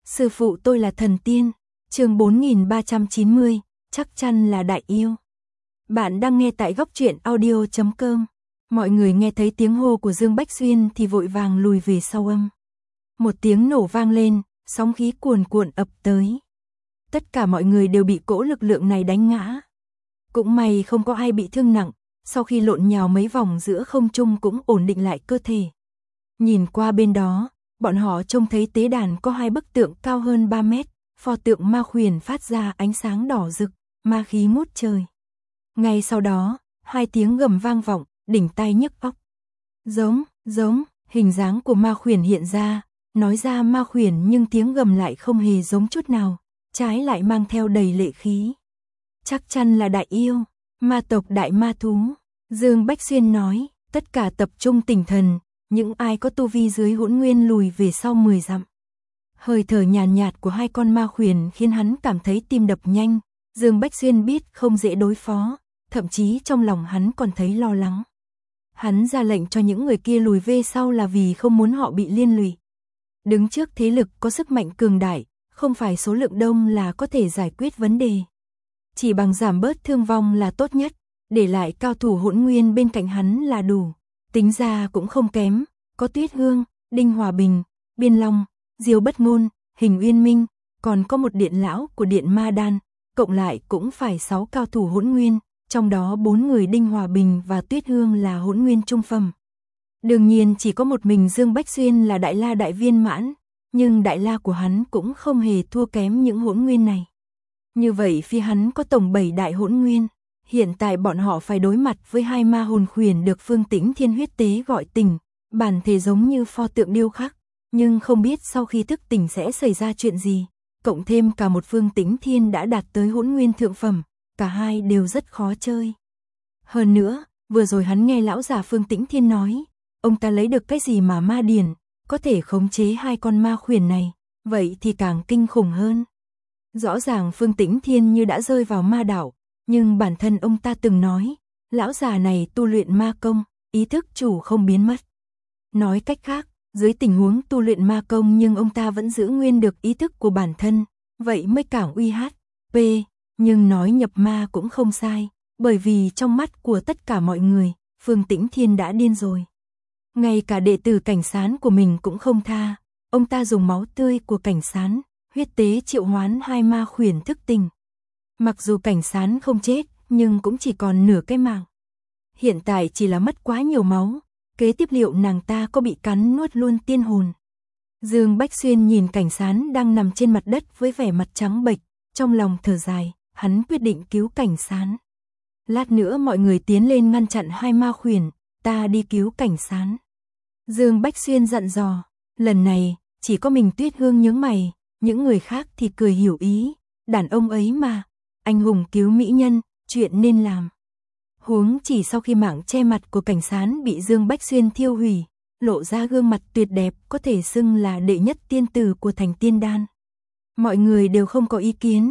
Sư phụ tôi là thần tiên. Chương 4390, chắc chắn là đại yêu. Bạn đang nghe tại góc truyện audio.com. Mọi người nghe thấy tiếng hô của Dương Bách Xuyên thì vội vàng lùi về sau âm. Một tiếng nổ vang lên, sóng khí cuồn cuộn ập tới. Tất cả mọi người đều bị cỗ lực lượng này đánh ngã. Cũng may không có ai bị thương nặng, sau khi lộn nhào mấy vòng giữa không trung cũng ổn định lại cơ thể. Nhìn qua bên đó, bọn họ trông thấy tế đàn có hai bức tượng cao hơn 3 mét, pho tượng ma khuyển phát ra ánh sáng đỏ rực, ma khí ngút trời. Ngay sau đó, hai tiếng gầm vang vọng, đỉnh tai nhức óc. Giống, hình dáng của ma khuyển hiện ra, nói ra ma khuyển nhưng tiếng gầm lại không hề giống chút nào, trái lại mang theo đầy lệ khí. Chắc chắn là đại yêu, ma tộc đại ma thú. Dương Bách Xuyên nói, tất cả tập trung tinh thần, những ai có tu vi dưới hỗn nguyên lùi về sau 10 dặm. Hơi thở nhàn nhạt của hai con ma khuyển khiến hắn cảm thấy tim đập nhanh. Dương Bách Xuyên biết không dễ đối phó, thậm chí trong lòng hắn còn thấy lo lắng. Hắn ra lệnh cho những người kia lùi về sau là vì không muốn họ bị liên lụy. Đứng trước thế lực có sức mạnh cường đại, không phải số lượng đông là có thể giải quyết vấn đề. Chỉ bằng giảm bớt thương vong là tốt nhất, để lại cao thủ hỗn nguyên bên cạnh hắn là đủ. Tính ra cũng không kém, có Tuyết Hương, Đinh Hòa Bình, Biên Long, Diêu Bất Ngôn, Hình Uyên Minh, còn có một điện lão của điện Ma Đan, cộng lại cũng phải 6 cao thủ hỗn nguyên, trong đó 4 người Đinh Hòa Bình và Tuyết Hương là hỗn nguyên trung phẩm. Đương nhiên chỉ có một mình Dương Bách Xuyên là đại la đại viên mãn, nhưng đại la của hắn cũng không hề thua kém những hỗn nguyên này. Như vậy phía hắn có tổng 7 đại hỗn nguyên. Hiện tại bọn họ phải đối mặt với hai ma hồn khuyển được Phương Tĩnh Thiên huyết tế gọi tỉnh, bản thể giống như pho tượng điêu khắc, nhưng không biết sau khi thức tỉnh sẽ xảy ra chuyện gì, cộng thêm cả một Phương Tĩnh Thiên đã đạt tới hỗn nguyên thượng phẩm, cả hai đều rất khó chơi. Hơn nữa, vừa rồi hắn nghe lão già Phương Tĩnh Thiên nói, ông ta lấy được cái gì mà ma điển, có thể khống chế hai con ma khuyển này, vậy thì càng kinh khủng hơn. Rõ ràng Phương Tĩnh Thiên như đã rơi vào ma đạo. Nhưng bản thân ông ta từng nói, lão già này tu luyện ma công, ý thức chủ không biến mất. Nói cách khác, dưới tình huống tu luyện ma công nhưng ông ta vẫn giữ nguyên được ý thức của bản thân, vậy mới càng uy HP, nhưng nói nhập ma cũng không sai, bởi vì trong mắt của tất cả mọi người, Phương Tĩnh Thiên đã điên rồi. Ngay cả đệ tử Cảnh Sán của mình cũng không tha, ông ta dùng máu tươi của Cảnh Sán, huyết tế triệu hoán hai ma khuyển thức tỉnh. Mặc dù Cảnh Sán không chết, nhưng cũng chỉ còn nửa cái mạng. Hiện tại chỉ là mất quá nhiều máu, kế tiếp liệu nàng ta có bị cắn nuốt luôn tiên hồn. Dương Bách Xuyên nhìn Cảnh Sán đang nằm trên mặt đất với vẻ mặt trắng bệch, trong lòng thở dài, hắn quyết định cứu Cảnh Sán. Lát nữa mọi người tiến lên ngăn chặn hai ma khuyển, ta đi cứu Cảnh Sán. Dương Bách Xuyên dặn dò, lần này, chỉ có mình Tuyết Hương nhướng mày, những người khác thì cười hiểu ý, đàn ông ấy mà. Anh hùng cứu mỹ nhân, chuyện nên làm. Huống chỉ sau khi mảng che mặt của Cảnh Sán bị Dương Bách Xuyên thiêu hủy, lộ ra gương mặt tuyệt đẹp có thể xưng là đệ nhất tiên tử của thành tiên đan. Mọi người đều không có ý kiến.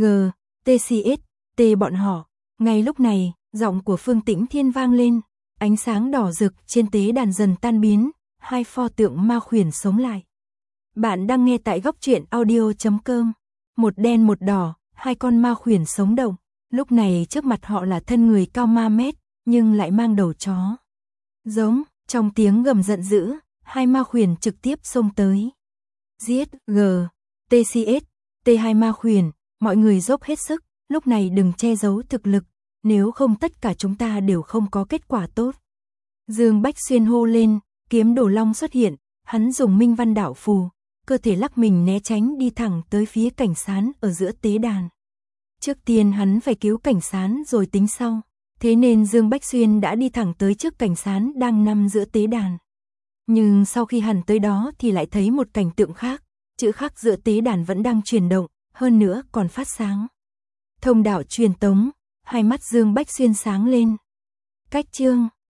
TCS bọn họ. Ngay lúc này, giọng của Phương Tĩnh Thiên vang lên, ánh sáng đỏ rực trên tế đàn dần tan biến, hai pho tượng ma khuyển sống lại. Bạn đang nghe tại góc truyện audio.com. Một đen một đỏ. Hai con ma khuyển sống động, lúc này trước mặt họ là thân người cao 3 mét, nhưng lại mang đầu chó. Giống, trong tiếng gầm giận dữ, hai ma khuyển trực tiếp xông tới. Giết, TCS, hai ma khuyển, mọi người dốc hết sức, lúc này đừng che giấu thực lực, nếu không tất cả chúng ta đều không có kết quả tốt. Dương Bách Xuyên hô lên, kiếm Đồ Long xuất hiện, hắn dùng Minh Văn Đạo Phù. Cơ thể lắc mình né tránh đi thẳng tới phía Cảnh Sán ở giữa tế đàn. Trước tiên hắn phải cứu Cảnh Sán rồi tính sau, thế nên Dương Bách Xuyên đã đi thẳng tới trước Cảnh Sán đang nằm giữa tế đàn. Nhưng sau khi hắn tới đó thì lại thấy một cảnh tượng khác, chữ khắc giữa tế đàn vẫn đang chuyển động, hơn nữa còn phát sáng. Thông đạo truyền tống, hai mắt Dương Bách Xuyên sáng lên. Cách chương